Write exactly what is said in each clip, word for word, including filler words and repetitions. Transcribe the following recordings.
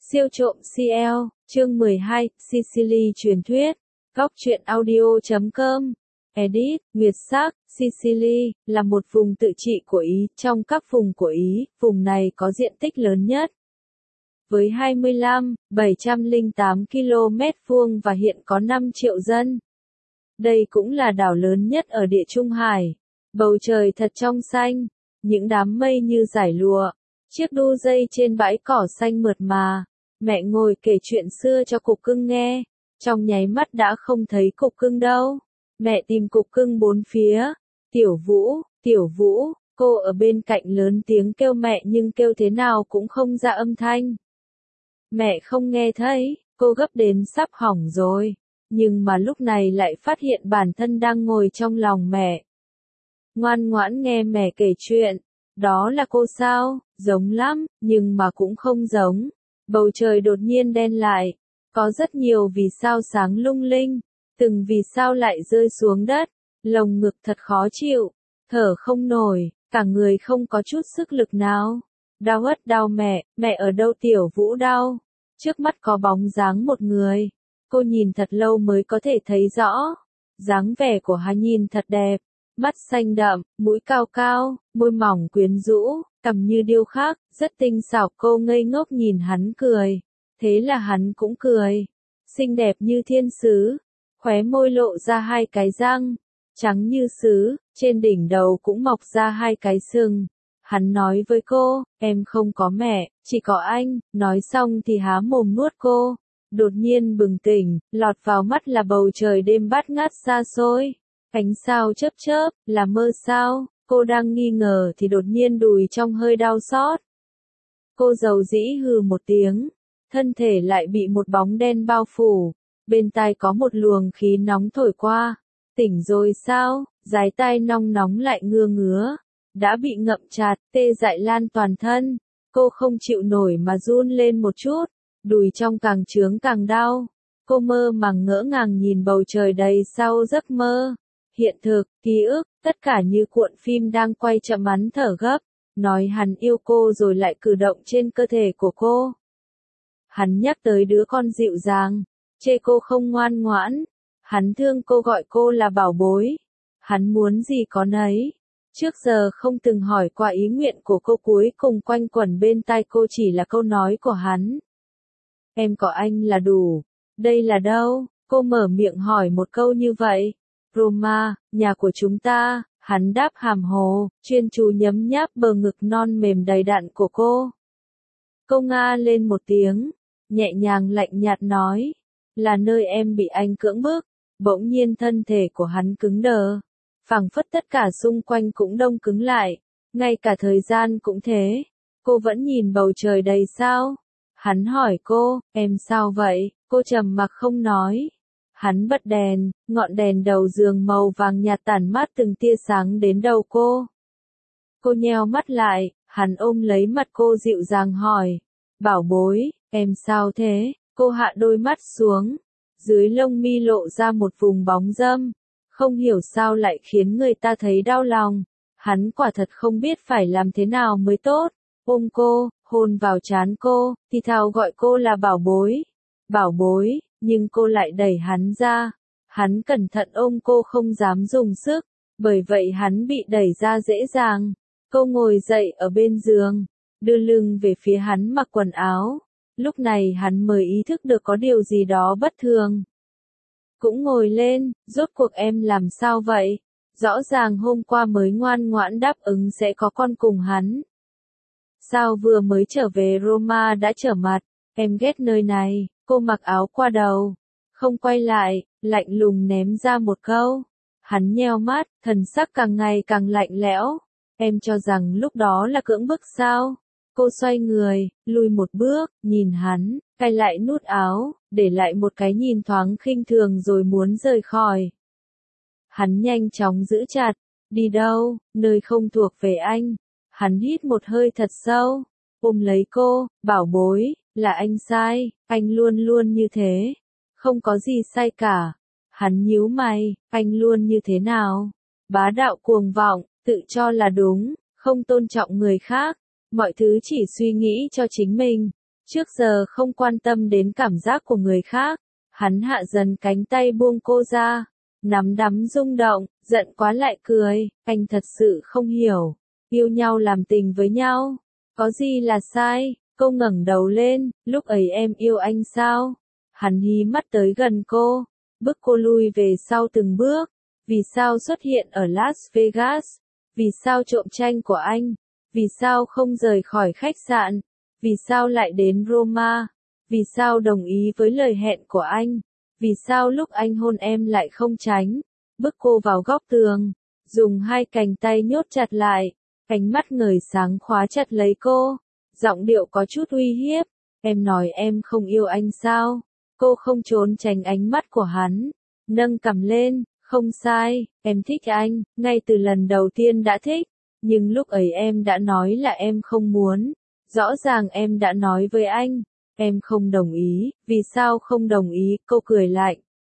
Siêu trộm xê lờ, chương mười hai, Sicily truyền thuyết. Góc truyện audio chấm com. Edit, Nguyệt Sắc, Sicily, là một vùng tự trị của Ý, trong các vùng của Ý, vùng này có diện tích lớn nhất. Với hai mươi lăm nghìn bảy trăm lẻ tám ki lô mét vuông và hiện có năm triệu dân. Đây cũng là đảo lớn nhất ở Địa Trung Hải. Bầu trời thật trong xanh, những đám mây như dải lụa, chiếc đu dây trên bãi cỏ xanh mượt mà. Mẹ ngồi kể chuyện xưa cho cục cưng nghe, trong nháy mắt đã không thấy cục cưng đâu. Mẹ tìm cục cưng bốn phía. Tiểu Vũ, Tiểu Vũ, cô ở bên cạnh lớn tiếng kêu mẹ nhưng kêu thế nào cũng không ra âm thanh. Mẹ không nghe thấy, cô gấp đến sắp hỏng rồi, nhưng mà lúc này lại phát hiện bản thân đang ngồi trong lòng mẹ. Ngoan ngoãn nghe mẹ kể chuyện, đó là cô sao, giống lắm, nhưng mà cũng không giống. Bầu trời đột nhiên đen lại, có rất nhiều vì sao sáng lung linh, từng vì sao lại rơi xuống đất, lồng ngực thật khó chịu, thở không nổi, cả người không có chút sức lực nào. Đau ất đau mẹ, mẹ ở đâu? Tiểu Vũ đau. Trước mắt có bóng dáng một người, cô nhìn thật lâu mới có thể thấy rõ. Dáng vẻ của hắn nhìn thật đẹp, mắt xanh đậm, mũi cao cao, môi mỏng quyến rũ, cằm như điêu khắc, rất tinh xảo. Cô ngây ngốc nhìn hắn cười, thế là hắn cũng cười, xinh đẹp như thiên sứ, khóe môi lộ ra hai cái răng, trắng như sứ, trên đỉnh đầu cũng mọc ra hai cái sừng. Hắn nói với cô, em không có mẹ, chỉ có anh, nói xong thì há mồm nuốt cô. Đột nhiên bừng tỉnh, lọt vào mắt là bầu trời đêm bát ngát xa xôi. Ánh sao chớp chớp, là mơ sao? Cô đang nghi ngờ thì đột nhiên đùi trong hơi đau xót. Cô dầu dĩ hừ một tiếng, thân thể lại bị một bóng đen bao phủ, bên tai có một luồng khí nóng thổi qua. Tỉnh rồi sao? Dái tai nong nóng lại ngưa ngứa, đã bị ngậm chặt, tê dại lan toàn thân. Cô không chịu nổi mà run lên một chút, đùi trong càng trướng càng đau. Cô mơ màng ngỡ ngàng nhìn bầu trời đầy sao giấc mơ. Hiện thực, ký ức, tất cả như cuộn phim đang quay chậm hắn thở gấp, nói hắn yêu cô rồi lại cử động trên cơ thể của cô. Hắn nhắc tới đứa con dịu dàng, chê cô không ngoan ngoãn. Hắn thương cô, gọi cô là bảo bối. Hắn muốn gì có nấy. Trước giờ không từng hỏi qua ý nguyện của cô, cuối cùng quanh quẩn bên tai cô chỉ là câu nói của hắn. Em có anh là đủ. Đây là đâu? Cô mở miệng hỏi một câu như vậy. Roma, nhà của chúng ta. Hắn đáp hàm hồ, chuyên chú nhấm nháp bờ ngực non mềm đầy đặn của cô. Cô nga lên một tiếng, nhẹ nhàng lạnh nhạt nói, là nơi em bị anh cưỡng bức. Bỗng nhiên thân thể của hắn cứng đờ, phảng phất tất cả xung quanh cũng đông cứng lại, ngay cả thời gian cũng thế. Cô vẫn nhìn bầu trời đầy sao. Hắn hỏi cô, em sao vậy? Cô trầm mặc không nói. Hắn bật đèn, ngọn đèn đầu giường màu vàng nhạt tản mát từng tia sáng đến đầu cô. Cô nheo mắt lại, hắn ôm lấy mặt cô dịu dàng hỏi, bảo bối, em sao thế? Cô hạ đôi mắt xuống, dưới lông mi lộ ra một vùng bóng râm, không hiểu sao lại khiến người ta thấy đau lòng. Hắn quả thật không biết phải làm thế nào mới tốt, ôm cô, hôn vào trán cô, thì thào gọi cô là bảo bối, bảo bối, nhưng cô lại đẩy hắn ra. Hắn cẩn thận ôm cô không dám dùng sức, bởi vậy hắn bị đẩy ra dễ dàng. Cô ngồi dậy ở bên giường, đưa lưng về phía hắn mặc quần áo. Lúc này hắn mới ý thức được có điều gì đó bất thường. Cũng ngồi lên, rốt cuộc em làm sao vậy? Rõ ràng hôm qua mới ngoan ngoãn đáp ứng sẽ có con cùng hắn. Sao vừa mới trở về Roma đã trở mặt? Em ghét nơi này. Cô mặc áo qua đầu, không quay lại, lạnh lùng ném ra một câu. Hắn nheo mắt, thần sắc càng ngày càng lạnh lẽo. Em cho rằng lúc đó là cưỡng bức sao? Cô xoay người, lùi một bước, nhìn hắn, cài lại nút áo, để lại một cái nhìn thoáng khinh thường rồi muốn rời khỏi. Hắn nhanh chóng giữ chặt, đi đâu? Nơi không thuộc về anh. Hắn hít một hơi thật sâu, ôm lấy cô, bảo bối, là anh sai, anh luôn luôn như thế. Không có gì sai cả. Hắn nhíu mày, anh luôn như thế nào? Bá đạo cuồng vọng, tự cho là đúng, không tôn trọng người khác, mọi thứ chỉ suy nghĩ cho chính mình. Trước giờ không quan tâm đến cảm giác của người khác, hắn hạ dần cánh tay buông cô ra, nắm đấm rung động, giận quá lại cười, anh thật sự không hiểu, yêu nhau làm tình với nhau, có gì là sai, cô ngẩng đầu lên, lúc ấy em yêu anh sao? Hắn hí mắt tới gần cô, bước cô lui về sau từng bước, vì sao xuất hiện ở Las Vegas, vì sao trộm tranh của anh, vì sao không rời khỏi khách sạn, vì sao lại đến Roma, vì sao đồng ý với lời hẹn của anh, vì sao lúc anh hôn em lại không tránh, bước cô vào góc tường, dùng hai cánh tay nhốt chặt lại, ánh mắt ngời sáng khóa chặt lấy cô, giọng điệu có chút uy hiếp, em nói em không yêu anh sao, cô không trốn tránh ánh mắt của hắn, nâng cằm lên, không sai, em thích anh, ngay từ lần đầu tiên đã thích, nhưng lúc ấy em đã nói là em không muốn, rõ ràng em đã nói với anh, em không đồng ý, vì sao không đồng ý, cô cười lạnh.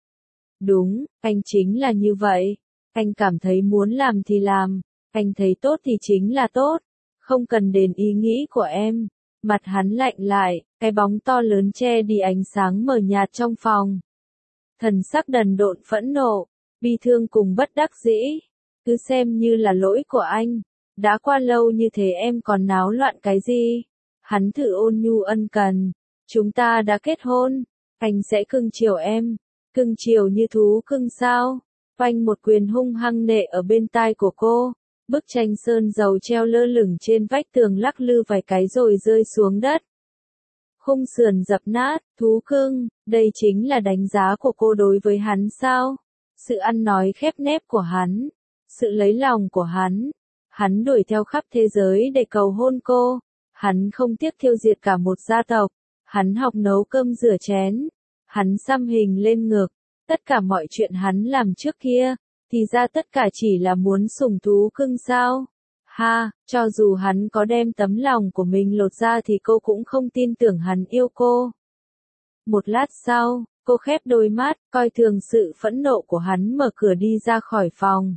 Đúng, anh chính là như vậy, anh cảm thấy muốn làm thì làm, anh thấy tốt thì chính là tốt, không cần đến ý nghĩ của em. Mặt hắn lạnh lại, cái bóng to lớn che đi ánh sáng mờ nhạt trong phòng. Thần sắc đần độn phẫn nộ, bi thương cùng bất đắc dĩ, cứ xem như là lỗi của anh, đã qua lâu như thế em còn náo loạn cái gì? Hắn thử ôn nhu ân cần, chúng ta đã kết hôn, anh sẽ cưng chiều em, cưng chiều như thú cưng sao? Phanh một quyền hung hăng nệ ở bên tai của cô. Bức tranh sơn dầu treo lơ lửng trên vách tường lắc lư vài cái rồi rơi xuống đất. Khung sườn dập nát, thú cưng, đây chính là đánh giá của cô đối với hắn sao? Sự ăn nói khép nép của hắn, sự lấy lòng của hắn. Hắn đuổi theo khắp thế giới để cầu hôn cô. Hắn không tiếc tiêu diệt cả một gia tộc. Hắn học nấu cơm rửa chén. Hắn xăm hình lên ngực. Tất cả mọi chuyện hắn làm trước kia. Thì ra tất cả chỉ là muốn sủng thú cưng sao? Ha, cho dù hắn có đem tấm lòng của mình lột ra thì cô cũng không tin tưởng hắn yêu cô. Một lát sau, cô khép đôi mắt, coi thường sự phẫn nộ của hắn mở cửa đi ra khỏi phòng.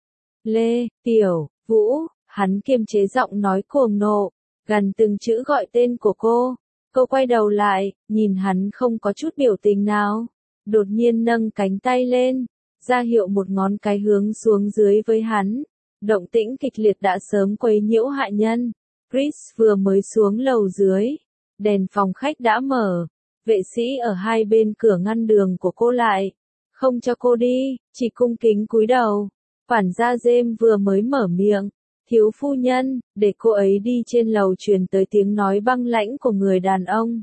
Lê, Tiểu, Vũ, hắn kiềm chế giọng nói cuồng nộ, gần từng chữ gọi tên của cô. Cô quay đầu lại, nhìn hắn không có chút biểu tình nào. Đột nhiên nâng cánh tay lên, ra hiệu một ngón cái hướng xuống dưới với hắn. Động tĩnh kịch liệt đã sớm quấy nhiễu hạ nhân. Chris vừa mới xuống lầu dưới. Đèn phòng khách đã mở. Vệ sĩ ở hai bên cửa ngăn đường của cô lại. Không cho cô đi, chỉ cung kính cúi đầu. Quản gia James vừa mới mở miệng. Thiếu phu nhân, để cô ấy đi trên lầu truyền tới tiếng nói băng lãnh của người đàn ông.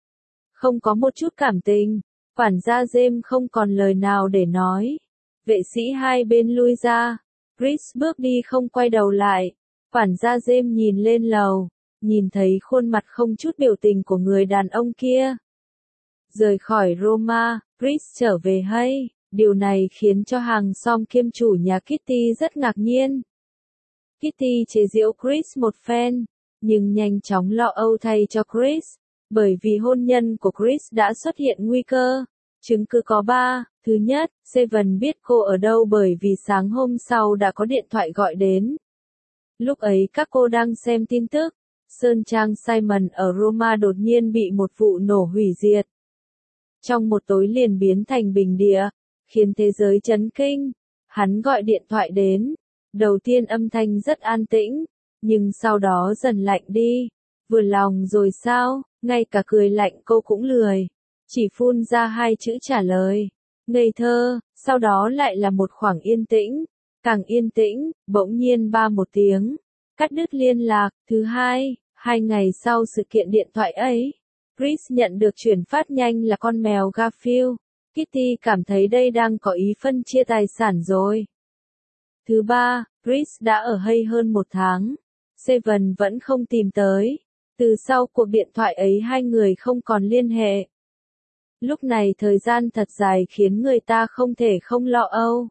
Không có một chút cảm tình. Quản gia James không còn lời nào để nói. Vệ sĩ hai bên lui ra. Chris bước đi không quay đầu lại. Quản gia James nhìn lên lầu. Nhìn thấy khuôn mặt không chút biểu tình của người đàn ông kia. Rời khỏi Roma, Chris trở về hay. Điều này khiến cho hàng xóm kiêm chủ nhà Kitty rất ngạc nhiên. Kitty chế giễu Chris một phen. Nhưng nhanh chóng lo âu thay cho Chris. Bởi vì hôn nhân của Chris đã xuất hiện nguy cơ. Chứng cứ có ba. Thứ nhất, Seven biết cô ở đâu bởi vì sáng hôm sau đã có điện thoại gọi đến. Lúc ấy các cô đang xem tin tức. Sơn trang Simon ở Roma đột nhiên bị một vụ nổ hủy diệt. Trong một tối liền biến thành bình địa, khiến thế giới chấn kinh. Hắn gọi điện thoại đến. Đầu tiên âm thanh rất an tĩnh, nhưng sau đó dần lạnh đi. Vừa lòng rồi sao, ngay cả cười lạnh cô cũng lười. Chỉ phun ra hai chữ trả lời. Ngây thơ, sau đó lại là một khoảng yên tĩnh. Càng yên tĩnh, bỗng nhiên ba một tiếng. Cắt đứt liên lạc. Thứ hai, hai ngày sau sự kiện điện thoại ấy, Chris nhận được chuyển phát nhanh là con mèo Garfield. Kitty cảm thấy đây đang có ý phân chia tài sản rồi. Thứ ba, Chris đã ở hay hơn một tháng. Seven vẫn không tìm tới. Từ sau cuộc điện thoại ấy hai người không còn liên hệ. Lúc này thời gian thật dài khiến người ta không thể không lo âu.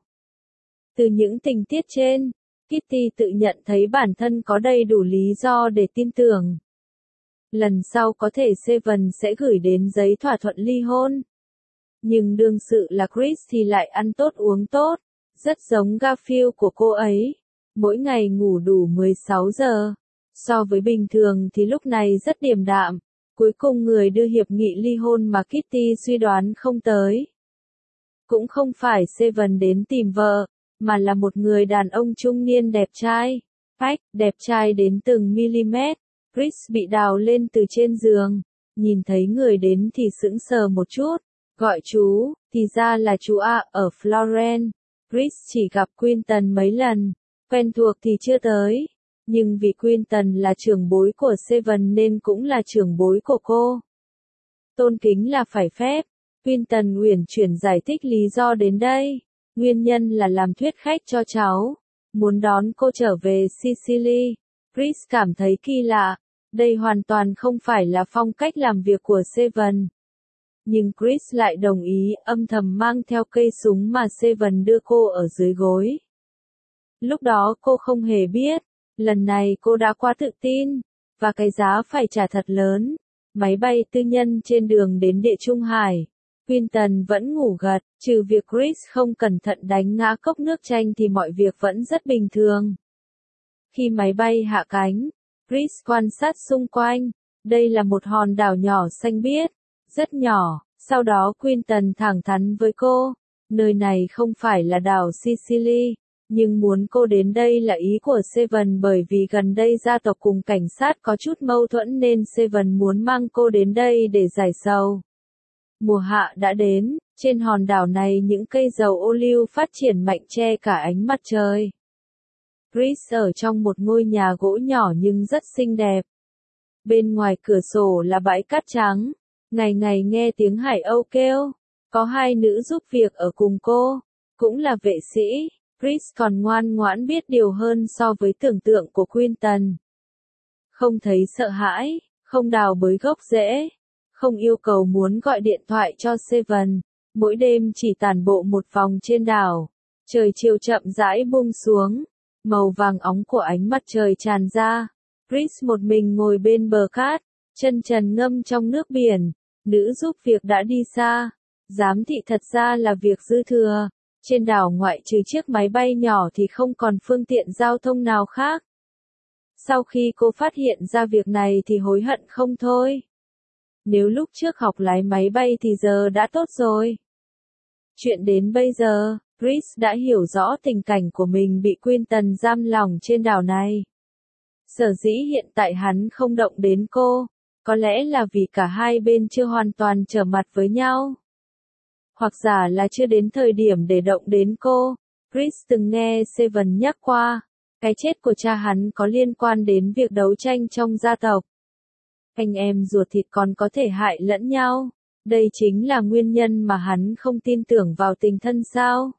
Từ những tình tiết trên, Kitty tự nhận thấy bản thân có đầy đủ lý do để tin tưởng. Lần sau có thể Seven sẽ gửi đến giấy thỏa thuận ly hôn. Nhưng đương sự là Chris thì lại ăn tốt uống tốt. Rất giống Garfield của cô ấy. Mỗi ngày ngủ đủ mười sáu giờ. So với bình thường thì lúc này rất điềm đạm. Cuối cùng người đưa hiệp nghị ly hôn mà Kitty suy đoán không tới. Cũng không phải Seven đến tìm vợ, mà là một người đàn ông trung niên đẹp trai. Ách, đẹp trai đến từng mm. Chris bị đào lên từ trên giường. Nhìn thấy người đến thì sững sờ một chút. Gọi chú, thì ra là chú A ở Florence. Chris chỉ gặp Quinton mấy lần. Quen thuộc thì chưa tới. Nhưng vì Quinton là trưởng bối của Seven nên cũng là trưởng bối của cô. Tôn kính là phải phép. Quinton uyển chuyển giải thích lý do đến đây. Nguyên nhân là làm thuyết khách cho cháu. Muốn đón cô trở về Sicily. Chris cảm thấy kỳ lạ. Đây hoàn toàn không phải là phong cách làm việc của Seven. Nhưng Chris lại đồng ý, âm thầm mang theo cây súng mà Seven đưa cô ở dưới gối. Lúc đó cô không hề biết. Lần này cô đã quá tự tin. Và cái giá phải trả thật lớn. Máy bay tư nhân trên đường đến Địa Trung Hải. Quinton vẫn ngủ gật, trừ việc Chris không cẩn thận đánh ngã cốc nước chanh thì mọi việc vẫn rất bình thường. Khi máy bay hạ cánh, Chris quan sát xung quanh. Đây là một hòn đảo nhỏ xanh biếc, rất nhỏ. Sau đó Quinton thẳng thắn với cô, nơi này không phải là đảo Sicily, nhưng muốn cô đến đây là ý của Seven bởi vì gần đây gia tộc cùng cảnh sát có chút mâu thuẫn nên Seven muốn mang cô đến đây để giải sầu. Mùa hạ đã đến, trên hòn đảo này những cây dầu ô liu phát triển mạnh che cả ánh mặt trời. Chris ở trong một ngôi nhà gỗ nhỏ nhưng rất xinh đẹp. Bên ngoài cửa sổ là bãi cát trắng, ngày ngày nghe tiếng hải âu kêu. Có hai nữ giúp việc ở cùng cô, cũng là vệ sĩ. Chris còn ngoan ngoãn biết điều hơn so với tưởng tượng của Quinton. Không thấy sợ hãi, không đào bới gốc rễ. Không yêu cầu muốn gọi điện thoại cho Seven, mỗi đêm chỉ tản bộ một vòng trên đảo. Trời chiều chậm rãi buông xuống, màu vàng óng của ánh mặt trời tràn ra. Chris một mình ngồi bên bờ cát, chân trần ngâm trong nước biển. Nữ giúp việc đã đi xa. Giám thị thật ra là việc dư thừa. Trên đảo ngoại trừ chiếc máy bay nhỏ thì không còn phương tiện giao thông nào khác. Sau khi cô phát hiện ra việc này thì hối hận không thôi. Nếu lúc trước học lái máy bay thì giờ đã tốt rồi. Chuyện đến bây giờ, Chris đã hiểu rõ tình cảnh của mình bị Quinton giam lỏng trên đảo này. Sở dĩ hiện tại hắn không động đến cô, có lẽ là vì cả hai bên chưa hoàn toàn trở mặt với nhau. Hoặc giả là chưa đến thời điểm để động đến cô. Chris từng nghe Seven nhắc qua, cái chết của cha hắn có liên quan đến việc đấu tranh trong gia tộc. Anh em ruột thịt còn có thể hại lẫn nhau. Đây chính là nguyên nhân mà hắn không tin tưởng vào tình thân sao.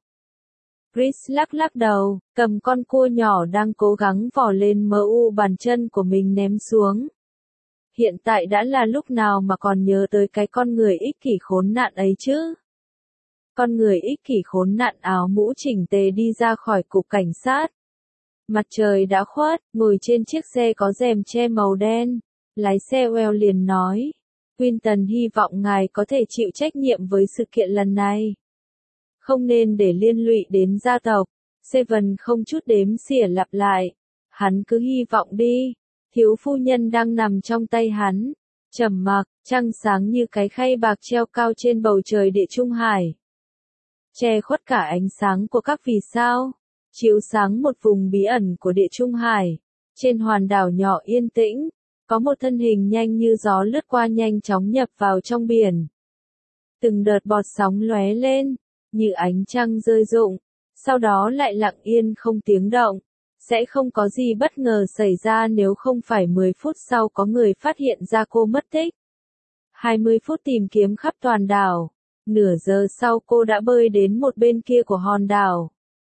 Chris lắc lắc đầu, cầm con cua nhỏ đang cố gắng vò lên mờ u bàn chân của mình ném xuống. Hiện tại đã là lúc nào mà còn nhớ tới cái con người ích kỷ khốn nạn ấy chứ? Con người ích kỷ khốn nạn áo mũ chỉnh tề đi ra khỏi cục cảnh sát. Mặt trời đã khuất, ngồi trên chiếc xe có rèm che màu đen. Lái xe Well liền nói, Quinton hy vọng ngài có thể chịu trách nhiệm với sự kiện lần này. Không nên để liên lụy đến gia tộc. Seven không chút đếm xỉa lặp lại. Hắn cứ hy vọng đi. Thiếu phu nhân đang nằm trong tay hắn. Trầm mặc, trăng sáng như cái khay bạc treo cao trên bầu trời Địa Trung Hải. Che khuất cả ánh sáng của các vì sao. Chiếu sáng một vùng bí ẩn của Địa Trung Hải. Trên hòn đảo nhỏ yên tĩnh. Có một thân hình nhanh như gió lướt qua nhanh chóng nhập vào trong biển. Từng đợt bọt sóng lóe lên, như ánh trăng rơi rụng, sau đó lại lặng yên không tiếng động. Sẽ không có gì bất ngờ xảy ra nếu không phải mười phút sau có người phát hiện ra cô mất tích. hai mươi phút tìm kiếm khắp toàn đảo. Nửa giờ sau cô đã bơi đến một bên kia của hòn đảo.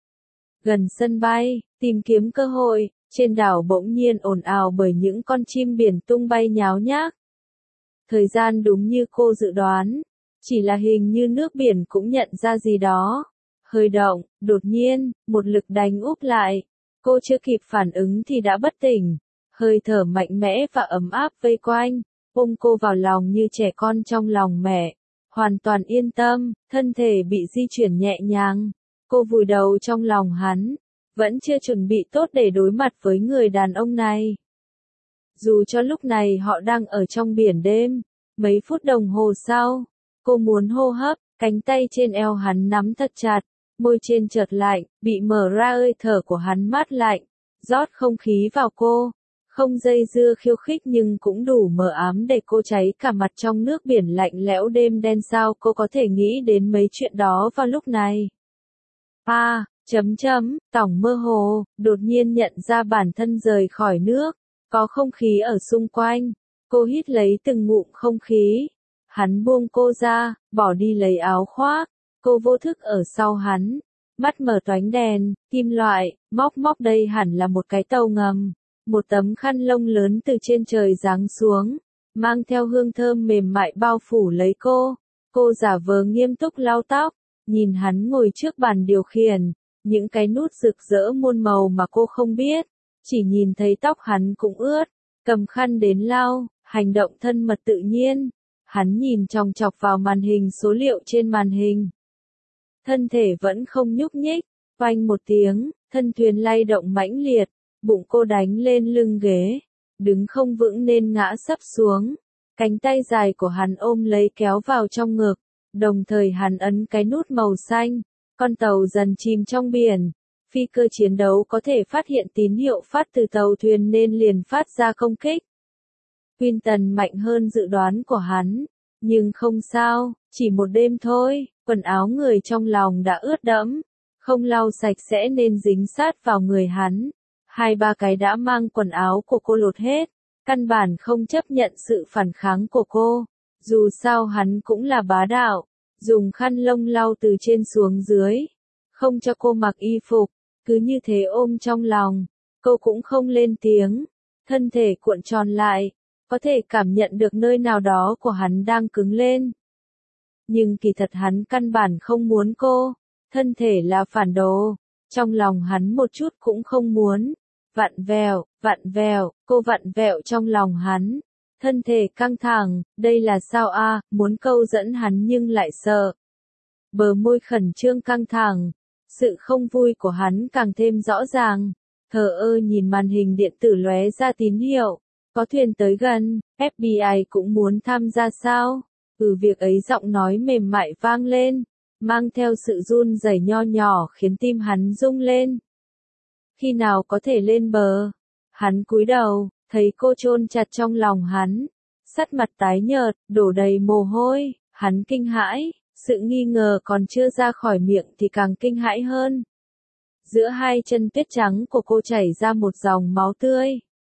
Gần sân bay, tìm kiếm cơ hội. Trên đảo bỗng nhiên ồn ào bởi những con chim biển tung bay nháo nhác. Thời gian đúng như cô dự đoán, chỉ là hình như nước biển cũng nhận ra gì đó. Hơi động, đột nhiên, một lực đánh úp lại. Cô chưa kịp phản ứng thì đã bất tỉnh. Hơi thở mạnh mẽ và ấm áp vây quanh, ôm cô vào lòng như trẻ con trong lòng mẹ. Hoàn toàn yên tâm, thân thể bị di chuyển nhẹ nhàng. Cô vùi đầu trong lòng hắn. Vẫn chưa chuẩn bị tốt để đối mặt với người đàn ông này. Dù cho lúc này họ đang ở trong biển đêm. Mấy phút đồng hồ sau, cô muốn hô hấp, cánh tay trên eo hắn nắm thật chặt, môi trên chợt lạnh, bị mở ra hơi thở của hắn mát lạnh, rót không khí vào cô. Không dây dưa khiêu khích nhưng cũng đủ mờ ám để cô cháy cả mặt trong nước biển lạnh lẽo đêm đen. Sao cô có thể nghĩ đến mấy chuyện đó vào lúc này? À, chấm chấm, Tỏng mơ hồ, đột nhiên nhận ra bản thân rời khỏi nước, có không khí ở xung quanh. Cô hít lấy từng ngụm không khí. Hắn buông cô ra, bỏ đi lấy áo khoác. Cô vô thức ở sau hắn. Mắt mở toánh đèn, kim loại, móc móc đây hẳn là một cái tàu ngầm. Một tấm khăn lông lớn từ trên trời giáng xuống, mang theo hương thơm mềm mại bao phủ lấy cô. Cô giả vờ nghiêm túc lau tóc, nhìn hắn ngồi trước bàn điều khiển, những cái nút rực rỡ muôn màu mà cô không biết, chỉ nhìn thấy tóc hắn cũng ướt, cầm khăn đến lau, hành động thân mật tự nhiên. Hắn nhìn chòng chọc vào màn hình số liệu trên màn hình. Thân thể vẫn không nhúc nhích, vang một tiếng, thân thuyền lay động mãnh liệt. Bụng cô đánh lên lưng ghế, đứng không vững nên ngã sấp xuống. Cánh tay dài của hắn ôm lấy kéo vào trong ngực, đồng thời hắn ấn cái nút màu xanh. Con tàu dần chìm trong biển. Phi cơ chiến đấu có thể phát hiện tín hiệu phát từ tàu thuyền nên liền phát ra công kích. Quinton mạnh hơn dự đoán của hắn, nhưng không sao, chỉ một đêm thôi, quần áo người trong lòng đã ướt đẫm, không lau sạch sẽ nên dính sát vào người hắn. Hai ba cái đã mang quần áo của cô lột hết, căn bản không chấp nhận sự phản kháng của cô. Dù sao hắn cũng là bá đạo, dùng khăn lông lau từ trên xuống dưới, không cho cô mặc y phục, cứ như thế ôm trong lòng. Cô cũng không lên tiếng, thân thể cuộn tròn lại, có thể cảm nhận được nơi nào đó của hắn đang cứng lên. Nhưng kỳ thật hắn căn bản không muốn cô, thân thể là phản đồ, trong lòng hắn một chút cũng không muốn. Vặn vẹo, vặn vẹo, cô vặn vẹo trong lòng hắn. Thân thể căng thẳng, đây là sao a, à, muốn câu dẫn hắn nhưng lại sợ. Bờ môi khẩn trương căng thẳng, sự không vui của hắn càng thêm rõ ràng. Thờ ơ nhìn màn hình điện tử lóe ra tín hiệu, có thuyền tới gần, ép bê i cũng muốn tham gia sao? Ừ, việc ấy giọng nói mềm mại vang lên, mang theo sự run rẩy nho nhỏ khiến tim hắn rung lên. Khi nào có thể lên bờ? Hắn cúi đầu, thấy cô chôn chặt trong lòng hắn, sắc mặt tái nhợt, đổ đầy mồ hôi, hắn kinh hãi, sự nghi ngờ còn chưa ra khỏi miệng thì càng kinh hãi hơn. Giữa hai chân tuyết trắng của cô chảy ra một dòng máu tươi.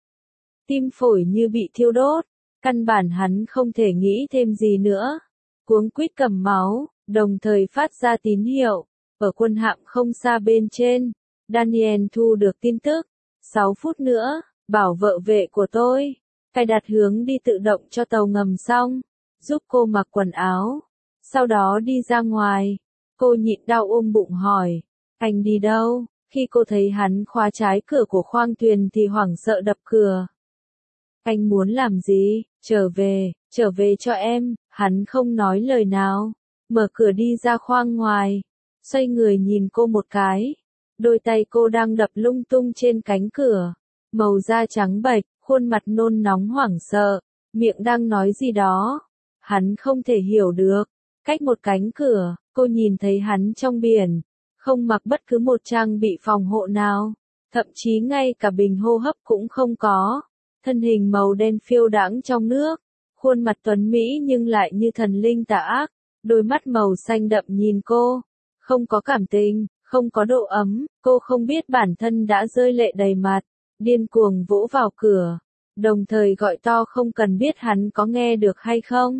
Tim phổi như bị thiêu đốt, căn bản hắn không thể nghĩ thêm gì nữa. Cuống quýt cầm máu, đồng thời phát ra tín hiệu, ở quân hạm không xa bên trên. Daniel thu được tin tức, sáu phút nữa, bảo vợ vệ của tôi, cài đặt hướng đi tự động cho tàu ngầm xong, giúp cô mặc quần áo, sau đó đi ra ngoài. Cô nhịn đau ôm bụng hỏi, anh đi đâu? Khi cô thấy hắn khóa trái cửa của khoang thuyền thì hoảng sợ đập cửa. Anh muốn làm gì? Trở về, trở về cho em. Hắn không nói lời nào, mở cửa đi ra khoang ngoài, xoay người nhìn cô một cái. Đôi tay cô đang đập lung tung trên cánh cửa, màu da trắng bệch, khuôn mặt nôn nóng hoảng sợ, miệng đang nói gì đó. Hắn không thể hiểu được. Cách một cánh cửa, cô nhìn thấy hắn trong biển, không mặc bất cứ một trang bị phòng hộ nào, thậm chí ngay cả bình hô hấp cũng không có. Thân hình màu đen phiêu đãng trong nước, khuôn mặt tuấn mỹ nhưng lại như thần linh tà ác, đôi mắt màu xanh đậm nhìn cô, không có cảm tình, không có độ ấm. Cô không biết bản thân đã rơi lệ đầy mặt, điên cuồng vỗ vào cửa, đồng thời gọi to không cần biết hắn có nghe được hay không.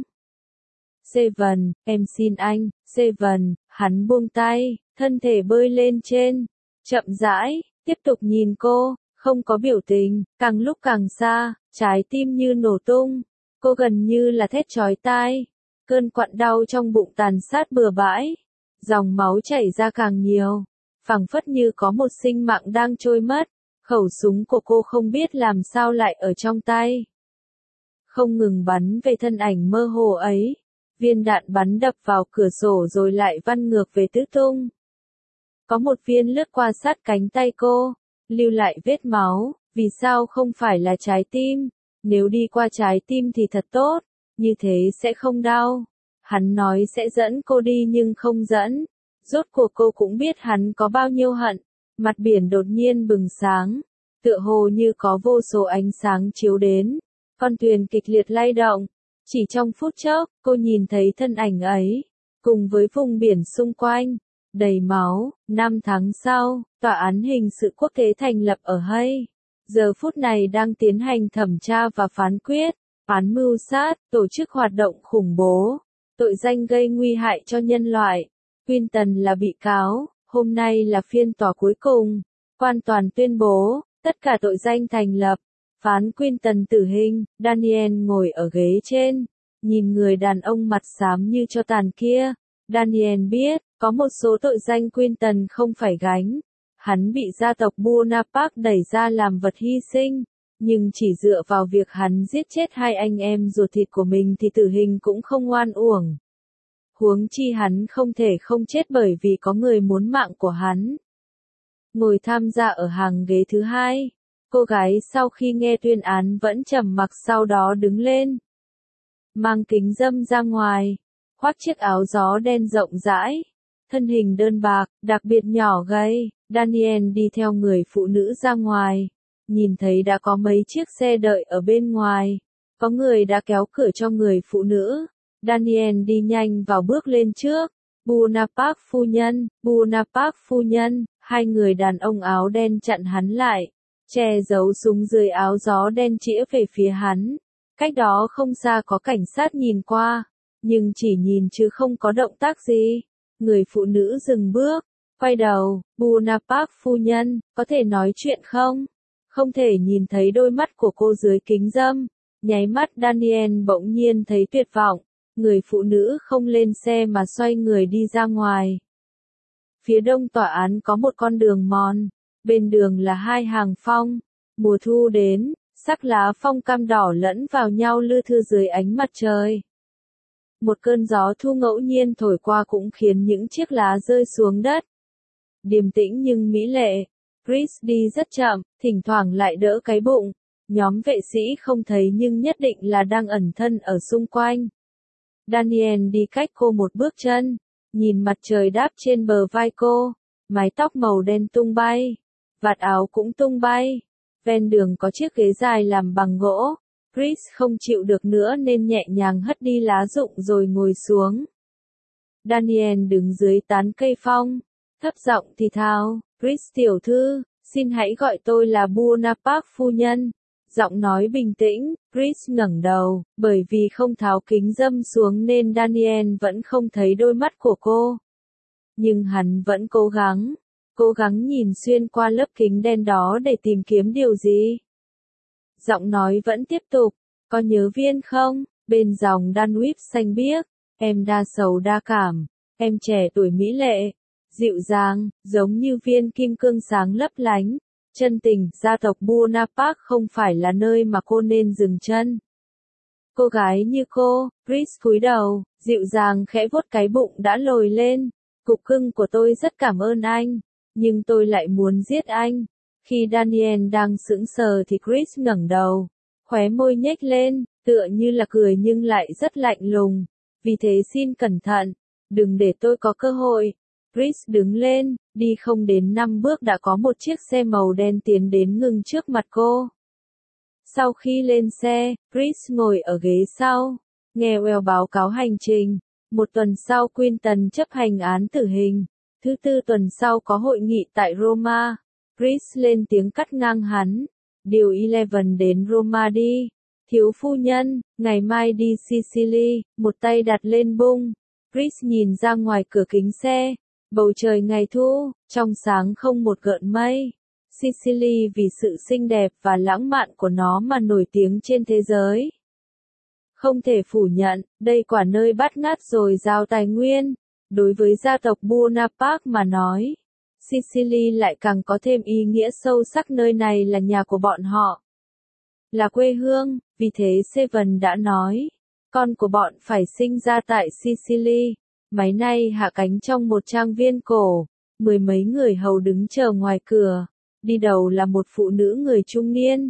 Seven, em xin anh. Seven, hắn buông tay, thân thể bơi lên trên, chậm rãi, tiếp tục nhìn cô, không có biểu tình, càng lúc càng xa, trái tim như nổ tung, cô gần như là thét chói tai, cơn quặn đau trong bụng tàn sát bừa bãi, dòng máu chảy ra càng nhiều, phảng phất như có một sinh mạng đang trôi mất. Khẩu súng của cô không biết làm sao lại ở trong tay, không ngừng bắn về thân ảnh mơ hồ ấy. Viên đạn bắn đập vào cửa sổ rồi lại văng ngược về tứ tung. Có một viên lướt qua sát cánh tay cô, lưu lại vết máu. Vì sao không phải là trái tim? Nếu đi qua trái tim thì thật tốt, như thế sẽ không đau. Hắn nói sẽ dẫn cô đi nhưng không dẫn. Rốt cuộc cô cũng biết hắn có bao nhiêu hận. Mặt biển đột nhiên bừng sáng, tựa hồ như có vô số ánh sáng chiếu đến. Con thuyền kịch liệt lay động. Chỉ trong phút chốc, cô nhìn thấy thân ảnh ấy, cùng với vùng biển xung quanh, đầy máu. Năm tháng sau, tòa án hình sự quốc tế thành lập ở Hague. Giờ phút này đang tiến hành thẩm tra và phán quyết, án mưu sát, tổ chức hoạt động khủng bố, tội danh gây nguy hại cho nhân loại. Quinton là bị cáo, hôm nay là phiên tòa cuối cùng. Quan tòa tuyên bố, tất cả tội danh thành lập, phán Quinton tử hình. Daniel ngồi ở ghế trên, nhìn người đàn ông mặt xám như tro tàn kia. Daniel biết, có một số tội danh Quinton không phải gánh. Hắn bị gia tộc Bonaparte đẩy ra làm vật hy sinh, nhưng chỉ dựa vào việc hắn giết chết hai anh em ruột thịt của mình thì tử hình cũng không oan uổng. Huống chi hắn không thể không chết bởi vì có người muốn mạng của hắn. Ngồi tham gia ở hàng ghế thứ hai, cô gái sau khi nghe tuyên án vẫn trầm mặc, sau đó đứng lên. Mang kính râm ra ngoài, khoác chiếc áo gió đen rộng rãi, thân hình đơn bạc, đặc biệt nhỏ gầy. Daniel đi theo người phụ nữ ra ngoài, nhìn thấy đã có mấy chiếc xe đợi ở bên ngoài, có người đã kéo cửa cho người phụ nữ. Daniel đi nhanh vào bước lên trước. Bonaparte phu nhân, Bonaparte phu nhân, hai người đàn ông áo đen chặn hắn lại, che giấu súng dưới áo gió đen chĩa về phía hắn. Cách đó không xa có cảnh sát nhìn qua, nhưng chỉ nhìn chứ không có động tác gì. Người phụ nữ dừng bước, quay đầu. Bonaparte phu nhân, có thể nói chuyện không? Không thể nhìn thấy đôi mắt của cô dưới kính râm. Nháy mắt Daniel bỗng nhiên thấy tuyệt vọng. Người phụ nữ không lên xe mà xoay người đi ra ngoài. Phía đông tòa án có một con đường mòn, bên đường là hai hàng phong. Mùa thu đến, sắc lá phong cam đỏ lẫn vào nhau lưa thưa dưới ánh mặt trời. Một cơn gió thu ngẫu nhiên thổi qua cũng khiến những chiếc lá rơi xuống đất. Điềm tĩnh nhưng mỹ lệ. Chris đi rất chậm, thỉnh thoảng lại đỡ cái bụng. Nhóm vệ sĩ không thấy nhưng nhất định là đang ẩn thân ở xung quanh. Daniel đi cách cô một bước chân, nhìn mặt trời đáp trên bờ vai cô, mái tóc màu đen tung bay, vạt áo cũng tung bay. Ven đường có chiếc ghế dài làm bằng gỗ. Chris không chịu được nữa nên nhẹ nhàng hất đi lá rụng rồi ngồi xuống. Daniel đứng dưới tán cây phong, thấp giọng thì thào, Chris tiểu thư, xin hãy gọi tôi là Bonaparte phu nhân. Giọng nói bình tĩnh. Chris ngẩng đầu, bởi vì không tháo kính râm xuống nên Daniel vẫn không thấy đôi mắt của cô. Nhưng hắn vẫn cố gắng, cố gắng nhìn xuyên qua lớp kính đen đó để tìm kiếm điều gì. Giọng nói vẫn tiếp tục, có nhớ Viên không? Bên dòng Danube xanh biếc, em đa sầu đa cảm, em trẻ tuổi mỹ lệ, dịu dàng, giống như viên kim cương sáng lấp lánh. Chân tình, gia tộc Bonaparte không phải là nơi mà cô nên dừng chân. Cô gái như cô, Chris cúi đầu, dịu dàng khẽ vuốt cái bụng đã lồi lên. Cục cưng của tôi rất cảm ơn anh, nhưng tôi lại muốn giết anh. Khi Daniel đang sững sờ thì Chris ngẩng đầu, khóe môi nhếch lên, tựa như là cười nhưng lại rất lạnh lùng. Vì thế xin cẩn thận, đừng để tôi có cơ hội. Chris đứng lên, đi không đến năm bước đã có một chiếc xe màu đen tiến đến ngừng trước mặt cô. Sau khi lên xe, Chris ngồi ở ghế sau, nghe Well báo cáo hành trình. Một tuần sau Quinton chấp hành án tử hình. Thứ tư tuần sau có hội nghị tại Roma. Chris lên tiếng cắt ngang hắn. Điều eleven đến Roma đi. Thiếu phu nhân, ngày mai đi Sicily, một tay đặt lên bung. Chris nhìn ra ngoài cửa kính xe. Bầu trời ngày thu, trong sáng không một gợn mây. Sicily vì sự xinh đẹp và lãng mạn của nó mà nổi tiếng trên thế giới. Không thể phủ nhận, đây quả nơi bát ngát dồi dào tài nguyên. Đối với gia tộc Bonaparte mà nói, Sicily lại càng có thêm ý nghĩa sâu sắc, nơi này là nhà của bọn họ. Là quê hương, vì thế Seven đã nói, con của bọn phải sinh ra tại Sicily. Máy bay hạ cánh trong một trang viên cổ, mười mấy người hầu đứng chờ ngoài cửa. Đi đầu là một phụ nữ người trung niên,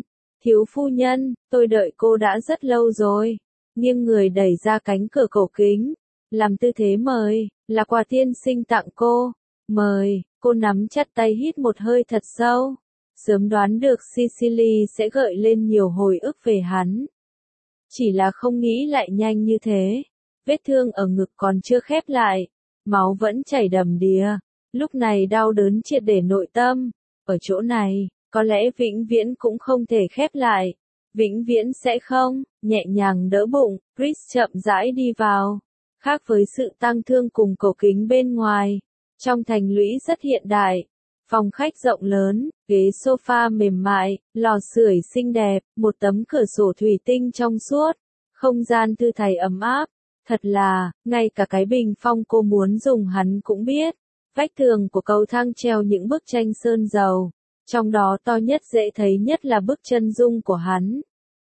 Thiếu phu nhân, tôi đợi cô đã rất lâu rồi. Nghiêng người đẩy ra cánh cửa cổ kính, làm tư thế mời, là quà tiên sinh tặng cô. Mời, cô nắm chặt tay hít một hơi thật sâu. Sớm đoán được Cicely sẽ gợi lên nhiều hồi ức về hắn. Chỉ là không nghĩ lại nhanh như thế. Vết thương ở ngực còn chưa khép lại, máu vẫn chảy đầm đìa. Lúc này đau đớn triệt để nội tâm. Ở chỗ này, có lẽ vĩnh viễn cũng không thể khép lại. Vĩnh viễn sẽ không, nhẹ nhàng đỡ bụng, Chris chậm rãi đi vào. Khác với sự tang thương cùng cổ kính bên ngoài, trong thành lũy rất hiện đại. Phòng khách rộng lớn, ghế sofa mềm mại, lò sưởi xinh đẹp, một tấm cửa sổ thủy tinh trong suốt, không gian thư thái ấm áp. Thật là, ngay cả cái bình phong cô muốn dùng hắn cũng biết. Vách tường của cầu thang treo những bức tranh sơn dầu, trong đó to nhất dễ thấy nhất là bức chân dung của hắn.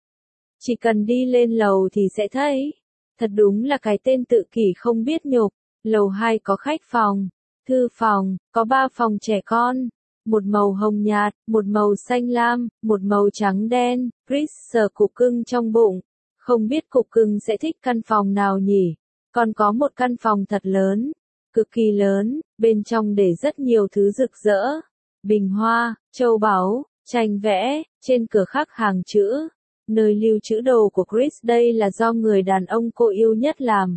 Chỉ cần đi lên lầu thì sẽ thấy. Thật đúng là cái tên tự kỷ không biết nhục. Lầu hai có khách phòng, thư phòng, có ba phòng trẻ con. Một màu hồng nhạt, một màu xanh lam, một màu trắng đen. Chris sờ cục cưng trong bụng. Không biết cục cưng sẽ thích căn phòng nào nhỉ? Còn có một căn phòng thật lớn, cực kỳ lớn, bên trong để rất nhiều thứ rực rỡ. Bình hoa, châu báu, tranh vẽ, trên cửa khắc hàng chữ. Nơi lưu trữ đồ của Chris đây là do người đàn ông cô yêu nhất làm.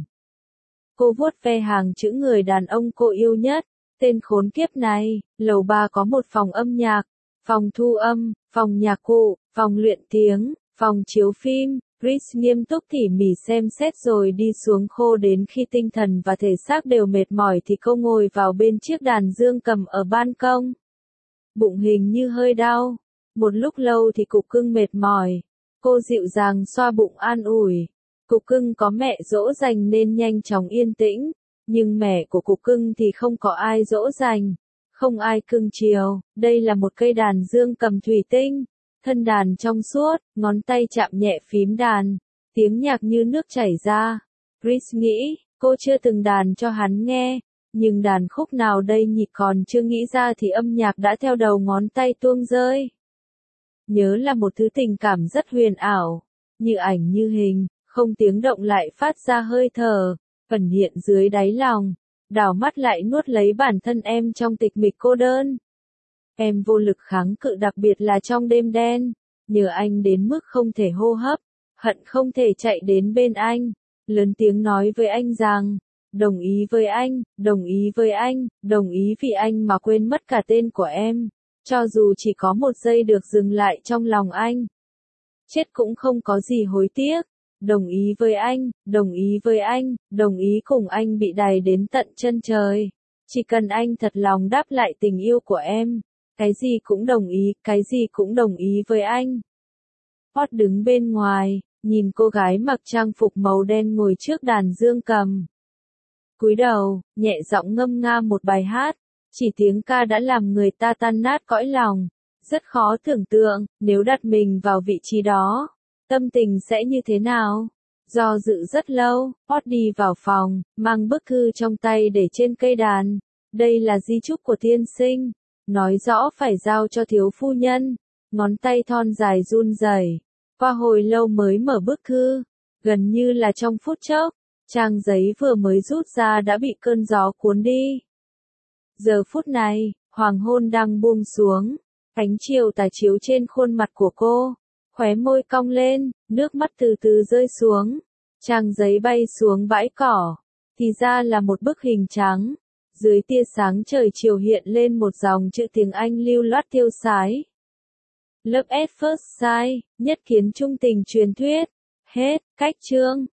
Cô vuốt ve hàng chữ người đàn ông cô yêu nhất. Tên khốn kiếp này, lầu ba có một phòng âm nhạc, phòng thu âm, phòng nhạc cụ, phòng luyện tiếng, phòng chiếu phim. Chris nghiêm túc tỉ mỉ xem xét rồi đi xuống khô đến khi tinh thần và thể xác đều mệt mỏi thì cô ngồi vào bên chiếc đàn dương cầm ở ban công. Bụng hình như hơi đau. Một lúc lâu thì cục cưng mệt mỏi. Cô dịu dàng xoa bụng an ủi. Cục cưng có mẹ dỗ dành nên nhanh chóng yên tĩnh. Nhưng mẹ của cục cưng thì không có ai dỗ dành. Không ai cưng chiều. Đây là một cây đàn dương cầm thủy tinh. Thân đàn trong suốt, ngón tay chạm nhẹ phím đàn, tiếng nhạc như nước chảy ra. Chris nghĩ, cô chưa từng đàn cho hắn nghe, nhưng đàn khúc nào đây nhỉ, còn chưa nghĩ ra thì âm nhạc đã theo đầu ngón tay tuông rơi. Nhớ là một thứ tình cảm rất huyền ảo, như ảnh như hình, không tiếng động lại phát ra hơi thở, ẩn hiện dưới đáy lòng, đảo mắt lại nuốt lấy bản thân em trong tịch mịch cô đơn. Em vô lực kháng cự, đặc biệt là trong đêm đen, nhớ anh đến mức không thể hô hấp, hận không thể chạy đến bên anh, lớn tiếng nói với anh rằng, đồng ý với anh, đồng ý với anh, đồng ý vì anh mà quên mất cả tên của em, cho dù chỉ có một giây được dừng lại trong lòng anh. Chết cũng không có gì hối tiếc, đồng ý với anh, đồng ý với anh, đồng ý cùng anh bị đày đến tận chân trời. Chỉ cần anh thật lòng đáp lại tình yêu của em. Cái gì cũng đồng ý, cái gì cũng đồng ý với anh. Hot đứng bên ngoài, nhìn cô gái mặc trang phục màu đen ngồi trước đàn dương cầm. Cúi đầu, nhẹ giọng ngâm nga một bài hát, chỉ tiếng ca đã làm người ta tan nát cõi lòng. Rất khó tưởng tượng, nếu đặt mình vào vị trí đó, tâm tình sẽ như thế nào? Do dự rất lâu, Hot đi vào phòng, mang bức thư trong tay để trên cây đàn. Đây là di chúc của tiên sinh. Nói rõ phải giao cho thiếu phu nhân. Ngón tay thon dài run rẩy. Qua hồi lâu mới mở bức thư. Gần như là trong phút chốc. Trang giấy vừa mới rút ra đã bị cơn gió cuốn đi. Giờ phút này, hoàng hôn đang buông xuống. Ánh chiều tà chiếu trên khuôn mặt của cô. Khóe môi cong lên, nước mắt từ từ rơi xuống. Trang giấy bay xuống bãi cỏ. Thì ra là một bức hình trắng. Dưới tia sáng trời chiều hiện lên một dòng chữ tiếng Anh lưu loát tiêu sái. Love at first sight, nhất kiến trung tình truyền thuyết. Hết, cách chương.